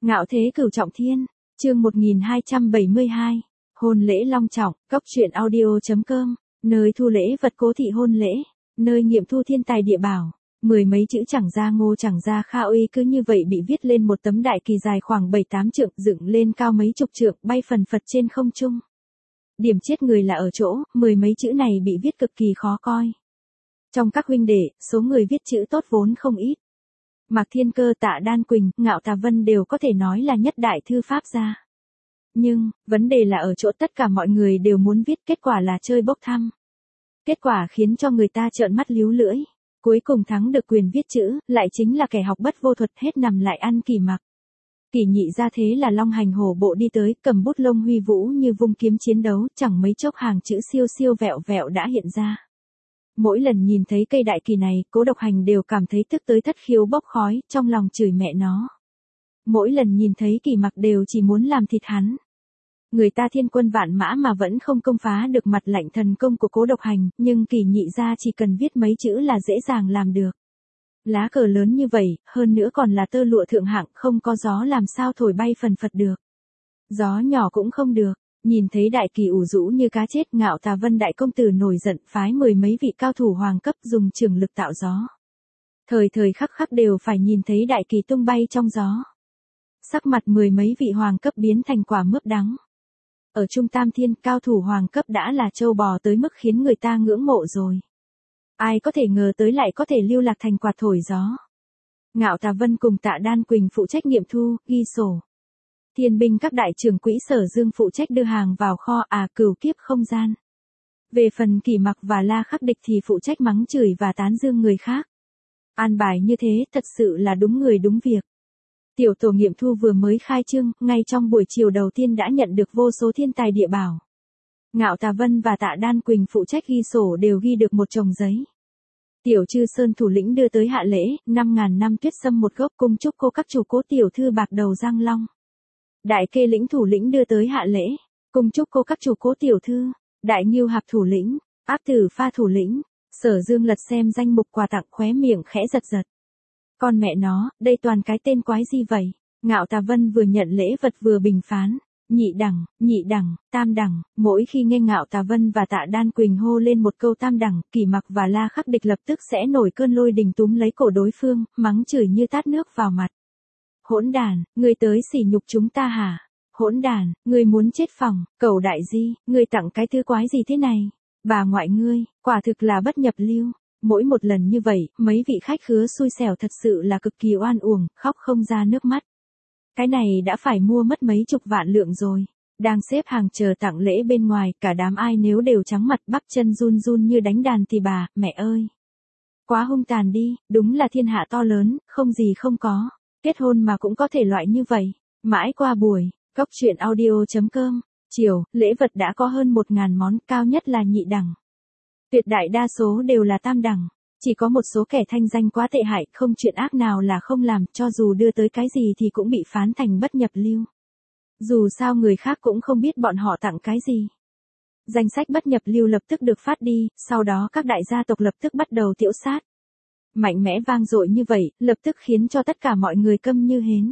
Ngạo thế cửu trọng thiên, chương 1272, hôn lễ long trọng, góc truyện audio.com, nơi thu lễ vật cố thị hôn lễ, nơi nghiệm thu thiên tài địa bảo. Mười mấy chữ chẳng ra ngô chẳng ra kha uy cứ như vậy bị viết lên một tấm đại kỳ dài khoảng 7-8 trượng, dựng lên cao mấy chục trượng, bay phần phật trên không trung. Điểm chết người là ở chỗ, mười mấy chữ này bị viết cực kỳ khó coi. Trong các huynh đệ, số người viết chữ tốt vốn không ít. Mạc Thiên Cơ, Tạ Đan Quỳnh, Ngạo Tà Vân đều có thể nói là nhất đại thư pháp gia. Nhưng, vấn đề là ở chỗ tất cả mọi người đều muốn viết, kết quả là chơi bốc thăm. Kết quả khiến cho người ta trợn mắt líu lưỡi. Cuối cùng thắng được quyền viết chữ, lại chính là kẻ học bất vô thuật, hết nằm lại ăn Kỳ Mặc. Kỳ Nhị ra thế là long hành hổ bộ đi tới, cầm bút lông huy vũ như vung kiếm chiến đấu, chẳng mấy chốc hàng chữ siêu siêu vẹo vẹo đã hiện ra. Mỗi lần nhìn thấy cây đại kỳ này, Cố Độc Hành đều cảm thấy tức tới thất khiếu bốc khói, trong lòng chửi mẹ nó. Mỗi lần nhìn thấy Kỳ Mặc đều chỉ muốn làm thịt hắn. Người ta thiên quân vạn mã mà vẫn không công phá được mặt lạnh thần công của Cố Độc Hành, nhưng Kỳ Nhị ra chỉ cần viết mấy chữ là dễ dàng làm được. Lá cờ lớn như vậy, hơn nữa còn là tơ lụa thượng hạng, không có gió làm sao thổi bay phần phật được. Gió nhỏ cũng không được. Nhìn thấy đại kỳ ủ rũ như cá chết, Ngạo Tà Vân đại công tử nổi giận, phái mười mấy vị cao thủ hoàng cấp dùng trường lực tạo gió. Thời thời khắc khắc đều phải nhìn thấy đại kỳ tung bay trong gió. Sắc mặt mười mấy vị hoàng cấp biến thành quả mướp đắng. Ở Trung Tam Thiên, cao thủ hoàng cấp đã là trâu bò tới mức khiến người ta ngưỡng mộ rồi. Ai có thể ngờ tới lại có thể lưu lạc thành quạt thổi gió. Ngạo Tà Vân cùng Tạ Đan Quỳnh phụ trách nghiệm thu, ghi sổ. Thiên binh các đại trưởng quỹ Sở Dương phụ trách đưa hàng vào kho, cửu kiếp không gian. Về phần Kỳ Mặc và La Khắc Địch thì phụ trách mắng chửi và tán dương người khác. An bài như thế thật sự là đúng người đúng việc. Tiểu tổ nghiệm thu vừa mới khai trương, ngay trong buổi chiều đầu tiên đã nhận được vô số thiên tài địa bảo. Ngạo Tà Vân và Tạ Đan Quỳnh phụ trách ghi sổ đều ghi được một chồng giấy. Tiểu Chư Sơn thủ lĩnh đưa tới hạ lễ, 5.000 năm tuyết sâm một gốc, cung chúc cô các chủ Cố tiểu thư bạc đầu Giang Long. Đại Kê lĩnh thủ lĩnh đưa tới hạ lễ, cung chúc cô các chủ Cố tiểu thư. Đại Ngưu Hạp thủ lĩnh, Áp Tử Pha thủ lĩnh. Sở Dương lật xem danh mục quà tặng, khóe miệng khẽ giật giật. Con mẹ nó, đây toàn cái tên quái gì vậy? Ngạo Tà Vân vừa nhận lễ vật vừa bình phán. Nhị đẳng, tam đẳng. Mỗi khi nghe Ngạo Tà Vân và Tạ Đan Quỳnh hô lên một câu tam đẳng, Kỳ Mặc và La Khắc Địch lập tức sẽ nổi cơn lôi đình túm lấy cổ đối phương, mắng chửi như tát nước vào mặt. Hỗn đàn, ngươi tới sỉ nhục chúng ta hả? Hỗn đàn, ngươi muốn chết phòng, Cầu đại di, ngươi tặng cái thứ quái gì thế này? Bà ngoại ngươi, quả thực là bất nhập lưu. Mỗi một lần như vậy, mấy vị khách khứa xui xẻo thật sự là cực kỳ oan uổng, khóc không ra nước mắt. Cái này đã phải mua mất mấy chục vạn lượng rồi. Đang xếp hàng chờ tặng lễ bên ngoài, cả đám ai nếu đều trắng mặt, bắp chân run run như đánh đàn thì bà, mẹ ơi. Quá hung tàn đi, đúng là thiên hạ to lớn, không gì không có. Kết hôn mà cũng có thể loại như vậy. Mãi qua buổi, góc truyện audio.com, chiều, lễ vật đã có hơn 1.000 món, cao nhất là nhị đẳng. Tuyệt đại đa số đều là tam đẳng. Chỉ có một số kẻ thanh danh quá tệ hại, không chuyện ác nào là không làm, cho dù đưa tới cái gì thì cũng bị phán thành bất nhập lưu. Dù sao người khác cũng không biết bọn họ tặng cái gì. Danh sách bất nhập lưu lập tức được phát đi, sau đó các đại gia tộc lập tức bắt đầu tiễu sát. Mạnh mẽ vang dội như vậy, lập tức khiến cho tất cả mọi người câm như hến.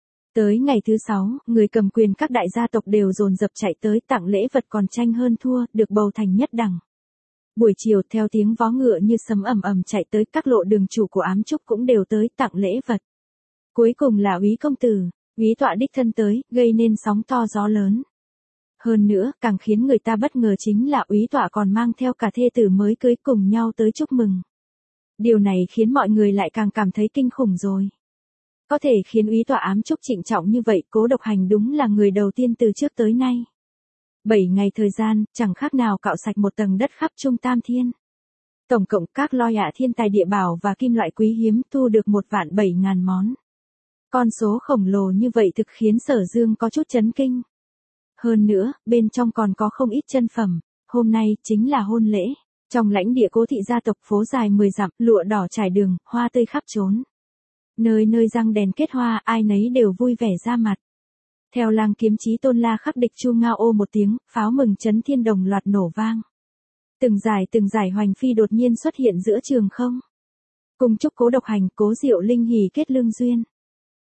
Tới ngày thứ 6, người cầm quyền các đại gia tộc đều dồn dập chạy tới tặng lễ vật, còn tranh hơn thua, được bầu thành nhất đẳng. Buổi chiều, theo tiếng vó ngựa như sấm ầm ầm chạy tới, các lộ đường chủ của Ám Trúc cũng đều tới tặng lễ vật. Cuối cùng là úy công tử, úy tọa đích thân tới, gây nên sóng to gió lớn. Hơn nữa, càng khiến người ta bất ngờ chính là úy tọa còn mang theo cả thê tử mới cưới cùng nhau tới chúc mừng. Điều này khiến mọi người lại càng cảm thấy kinh khủng rồi. Có thể khiến úy tọa Ám Trúc trịnh trọng như vậy, Cố Độc Hành đúng là người đầu tiên từ trước tới nay. 7 ngày thời gian, chẳng khác nào cạo sạch một tầng đất khắp Trung Tam Thiên. Tổng cộng các loi thiên tài địa bảo và kim loại quý hiếm thu được 1.700.000 món. Con số khổng lồ như vậy thực khiến Sở Dương có chút chấn kinh. Hơn nữa, bên trong còn có không ít chân phẩm. Hôm nay chính là hôn lễ. Trong lãnh địa Cố thị gia tộc, phố dài 10 dặm, lụa đỏ trải đường, hoa tươi khắp trốn. Nơi nơi răng đèn kết hoa, ai nấy đều vui vẻ ra mặt. Theo Lang Kiếm Chí Tôn La Khắc Địch chu ngao ô một tiếng, pháo mừng chấn thiên đồng loạt nổ vang. Từng giải hoành phi đột nhiên xuất hiện giữa trường không. Cùng chúc Cố Độc Hành, Cố Diệu Linh hỉ kết lương duyên.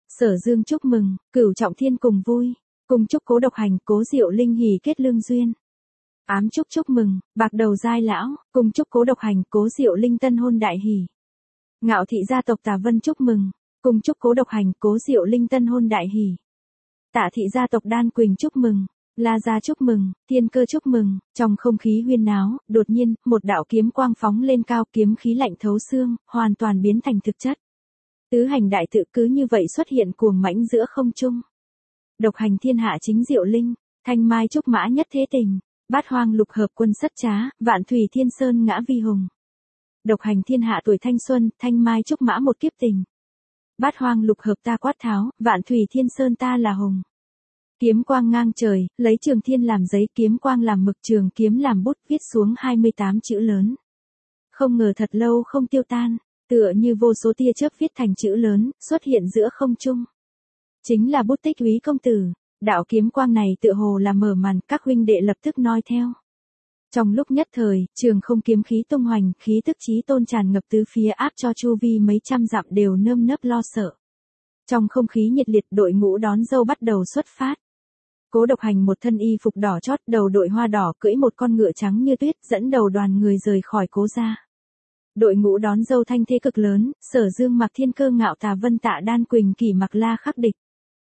Sở Dương chúc mừng, Cửu Trọng Thiên cùng vui, cùng chúc Cố Độc Hành, Cố Diệu Linh hỷ kết lương duyên. Ám chúc mừng, Bạc Đầu Giai lão, cùng chúc Cố Độc Hành, Cố Diệu Linh tân hôn đại hỷ. Ngạo thị gia tộc Tà Vân chúc mừng, cùng chúc Cố Độc Hành, Cố Diệu Linh tân hôn đại hỷ. Tạ thị gia tộc Đan Quỳnh chúc mừng, La gia chúc mừng, Thiên Cơ chúc mừng. Trong không khí huyên náo, đột nhiên, một đạo kiếm quang phóng lên cao, kiếm khí lạnh thấu xương, hoàn toàn biến thành thực chất. Tứ hành đại tự cứ như vậy xuất hiện cuồng mãnh giữa không trung. Độc hành thiên hạ chính Diệu Linh, thanh mai trúc mã nhất thế tình, bát hoang lục hợp quân sất trá, vạn thủy thiên sơn ngã vi hùng. Độc hành thiên hạ tuổi thanh xuân, thanh mai trúc mã một kiếp tình. Bát hoang lục hợp ta quát tháo, vạn thủy thiên sơn ta là hùng. Kiếm quang ngang trời, lấy trường thiên làm giấy, kiếm quang làm mực, trường kiếm làm bút, viết xuống 28 chữ lớn. Không ngờ thật lâu không tiêu tan, tựa như vô số tia chớp viết thành chữ lớn, xuất hiện giữa không trung. Chính là bút tích Úy công tử. Đạo kiếm quang này tựa hồ là mở màn, các huynh đệ lập tức noi theo. Trong lúc nhất thời, trường không kiếm khí tung hoành, khí tức chí tôn tràn ngập tứ phía, áp cho chu vi mấy trăm dặm đều nơm nớp lo sợ. Trong không khí nhiệt liệt, đội ngũ đón dâu bắt đầu xuất phát. Cố Độc Hành một thân y phục đỏ chót, đầu đội hoa đỏ, cưỡi một con ngựa trắng như tuyết, dẫn đầu đoàn người rời khỏi Cố gia. Đội ngũ đón dâu thanh thế cực lớn, Sở Dương mặc Thiên Cơ, Ngạo Tà Vân, Tạ Đan Quỳnh, Kỷ Mặc, La Khắc Địch.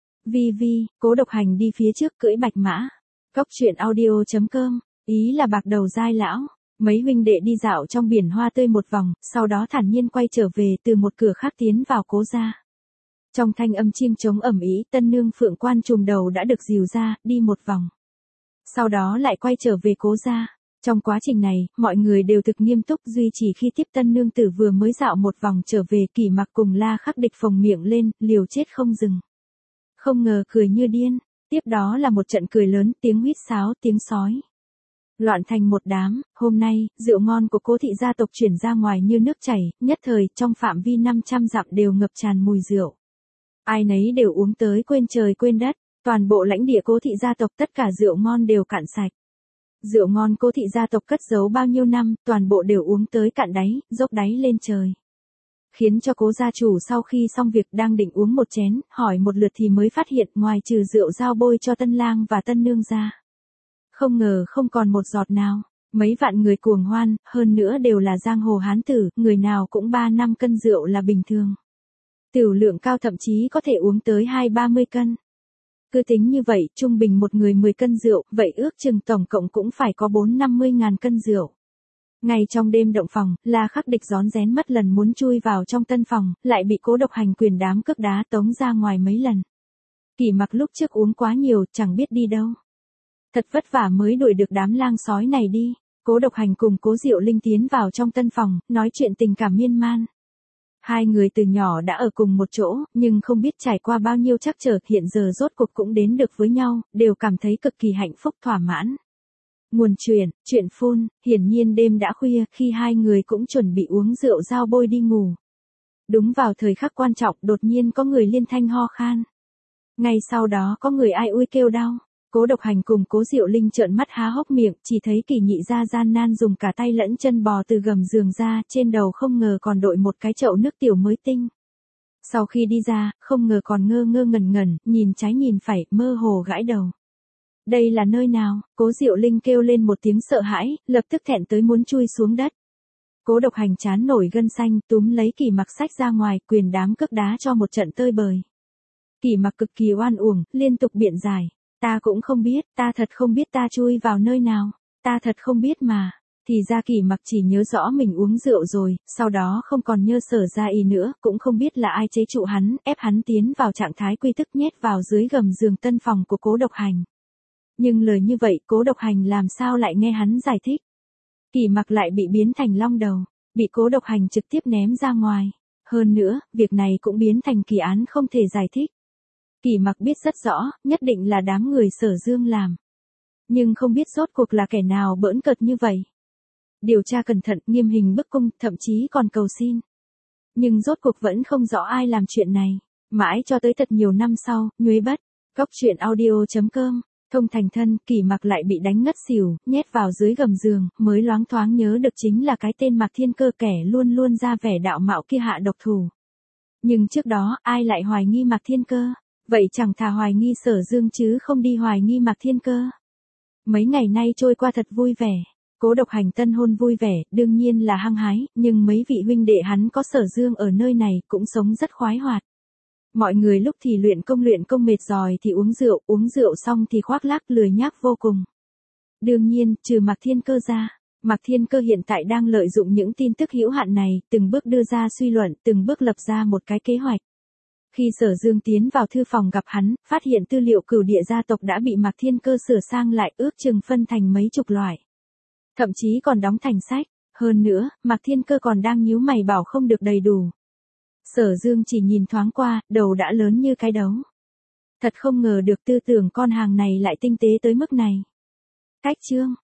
Vi, Cố Độc Hành đi phía trước cưỡi bạch mã. Cóc truyện audio.com, ý là Bạc Đầu Giai lão. Mấy huynh đệ đi dạo trong biển hoa tươi một vòng, sau đó thản nhiên quay trở về từ một cửa khác tiến vào Cố gia. Trong thanh âm chiêng trống ầm ĩ, tân nương Phượng Quan trùm đầu đã được dìu ra, đi một vòng. Sau đó lại quay trở về Cố gia. Trong quá trình này, mọi người đều thực nghiêm túc, duy chỉ khi tiếp tân nương tử vừa mới dạo một vòng trở về, Kỷ Mặc cùng La Khắc Địch phồng miệng lên, liều chết không dừng. Không ngờ cười như điên, tiếp đó là một trận cười lớn, tiếng huýt sáo, tiếng sói. Loạn thành một đám, hôm nay, rượu ngon của Cố thị gia tộc chuyển ra ngoài như nước chảy, nhất thời, trong phạm vi 500 dặm đều ngập tràn mùi rượu. Ai nấy đều uống tới quên trời quên đất, toàn bộ lãnh địa Cố thị gia tộc tất cả rượu ngon đều cạn sạch. Rượu ngon Cố thị gia tộc cất giấu bao nhiêu năm, toàn bộ đều uống tới cạn đáy, dốc đáy lên trời. Khiến cho Cố gia chủ sau khi xong việc đang định uống một chén, hỏi một lượt thì mới phát hiện ngoài trừ rượu giao bôi cho tân lang và tân nương ra. Không ngờ không còn một giọt nào, mấy vạn người cuồng hoan, hơn nữa đều là giang hồ hán tử, người nào cũng 3-5 cân rượu là bình thường. Tiểu lượng cao thậm chí có thể uống tới 20-30 cân. Cứ tính như vậy, trung bình một người 10 cân rượu, vậy ước chừng tổng cộng cũng phải có 4-50 ngàn cân rượu. Ngay trong đêm động phòng, La Khắc Địch rón rén mất lần muốn chui vào trong tân phòng, lại bị Cố Độc Hành quyền đám cướp đá tống ra ngoài mấy lần. Kỷ Mặc lúc trước uống quá nhiều, chẳng biết đi đâu. Thật vất vả mới đuổi được đám lang sói này đi. Cố Độc Hành cùng Cố Diệu Linh tiến vào trong tân phòng, nói chuyện tình cảm miên man. Hai người từ nhỏ đã ở cùng một chỗ, nhưng không biết trải qua bao nhiêu trắc trở, hiện giờ rốt cuộc cũng đến được với nhau, đều cảm thấy cực kỳ hạnh phúc thỏa mãn. Nguồn chuyện phun, hiển nhiên đêm đã khuya, khi hai người cũng chuẩn bị uống rượu giao bôi đi ngủ. Đúng vào thời khắc quan trọng, đột nhiên có người liên thanh ho khan. Ngay sau đó có người ai ui kêu đau. Cố Độc Hành cùng Cố Diệu Linh trợn mắt há hốc miệng, chỉ thấy Kỷ Nhị gia gian nan dùng cả tay lẫn chân bò từ gầm giường ra, trên đầu không ngờ còn đội một cái chậu nước tiểu mới tinh. Sau khi đi ra, không ngờ còn ngơ ngơ ngẩn ngẩn, nhìn trái nhìn phải, mơ hồ gãi đầu. Đây là nơi nào? Cố Diệu Linh kêu lên một tiếng sợ hãi, lập tức thẹn tới muốn chui xuống đất. Cố Độc Hành chán nổi gân xanh, túm lấy Kỷ Mặc xách ra ngoài, quyền đám cước đá cho một trận tơi bời. Kỷ Mặc cực kỳ oan uổng, liên tục biện giải. Ta cũng không biết, ta thật không biết ta chui vào nơi nào, ta thật không biết mà. Thì ra Kỷ Mặc chỉ nhớ rõ mình uống rượu rồi, sau đó không còn nhớ sở ra ý nữa, cũng không biết là ai chế trụ hắn, ép hắn tiến vào trạng thái quy tức nhét vào dưới gầm giường tân phòng của Cố Độc Hành. Nhưng lời như vậy Cố Độc Hành làm sao lại nghe hắn giải thích. Kỷ Mặc lại bị biến thành long đầu, bị Cố Độc Hành trực tiếp ném ra ngoài. Hơn nữa, việc này cũng biến thành kỳ án không thể giải thích. Kỷ Mặc biết rất rõ, nhất định là đám người Sở Dương làm. Nhưng không biết rốt cuộc là kẻ nào bỡn cợt như vậy. Điều tra cẩn thận, nghiêm hình bức cung, thậm chí còn cầu xin. Nhưng rốt cuộc vẫn không rõ ai làm chuyện này. Mãi cho tới thật nhiều năm sau, nhuế bất, cóc truyện audio.com, thông thành thân, Kỷ Mặc lại bị đánh ngất xỉu, nhét vào dưới gầm giường, mới loáng thoáng nhớ được chính là cái tên Mạc Thiên Cơ, kẻ luôn luôn ra vẻ đạo mạo kia hạ độc thủ. Nhưng trước đó, ai lại hoài nghi Mạc Thiên Cơ? Vậy chẳng thà hoài nghi Sở Dương chứ không đi hoài nghi Mạc Thiên Cơ. Mấy ngày nay trôi qua thật vui vẻ. Cố Độc Hành tân hôn vui vẻ, đương nhiên là hăng hái, nhưng mấy vị huynh đệ hắn có Sở Dương ở nơi này cũng sống rất khoái hoạt. Mọi người lúc thì luyện công mệt rồi thì uống rượu xong thì khoác lác lười nhác vô cùng. Đương nhiên, trừ Mạc Thiên Cơ ra, Mạc Thiên Cơ hiện tại đang lợi dụng những tin tức hữu hạn này, từng bước đưa ra suy luận, từng bước lập ra một cái kế hoạch. Khi Sở Dương tiến vào thư phòng gặp hắn, phát hiện tư liệu Cửu Địa gia tộc đã bị Mạc Thiên Cơ sửa sang lại, ước chừng phân thành mấy chục loại. Thậm chí còn đóng thành sách. Hơn nữa, Mạc Thiên Cơ còn đang nhíu mày bảo không được đầy đủ. Sở Dương chỉ nhìn thoáng qua, đầu đã lớn như cái đấu. Thật không ngờ được tư tưởng con hàng này lại tinh tế tới mức này. Cách chương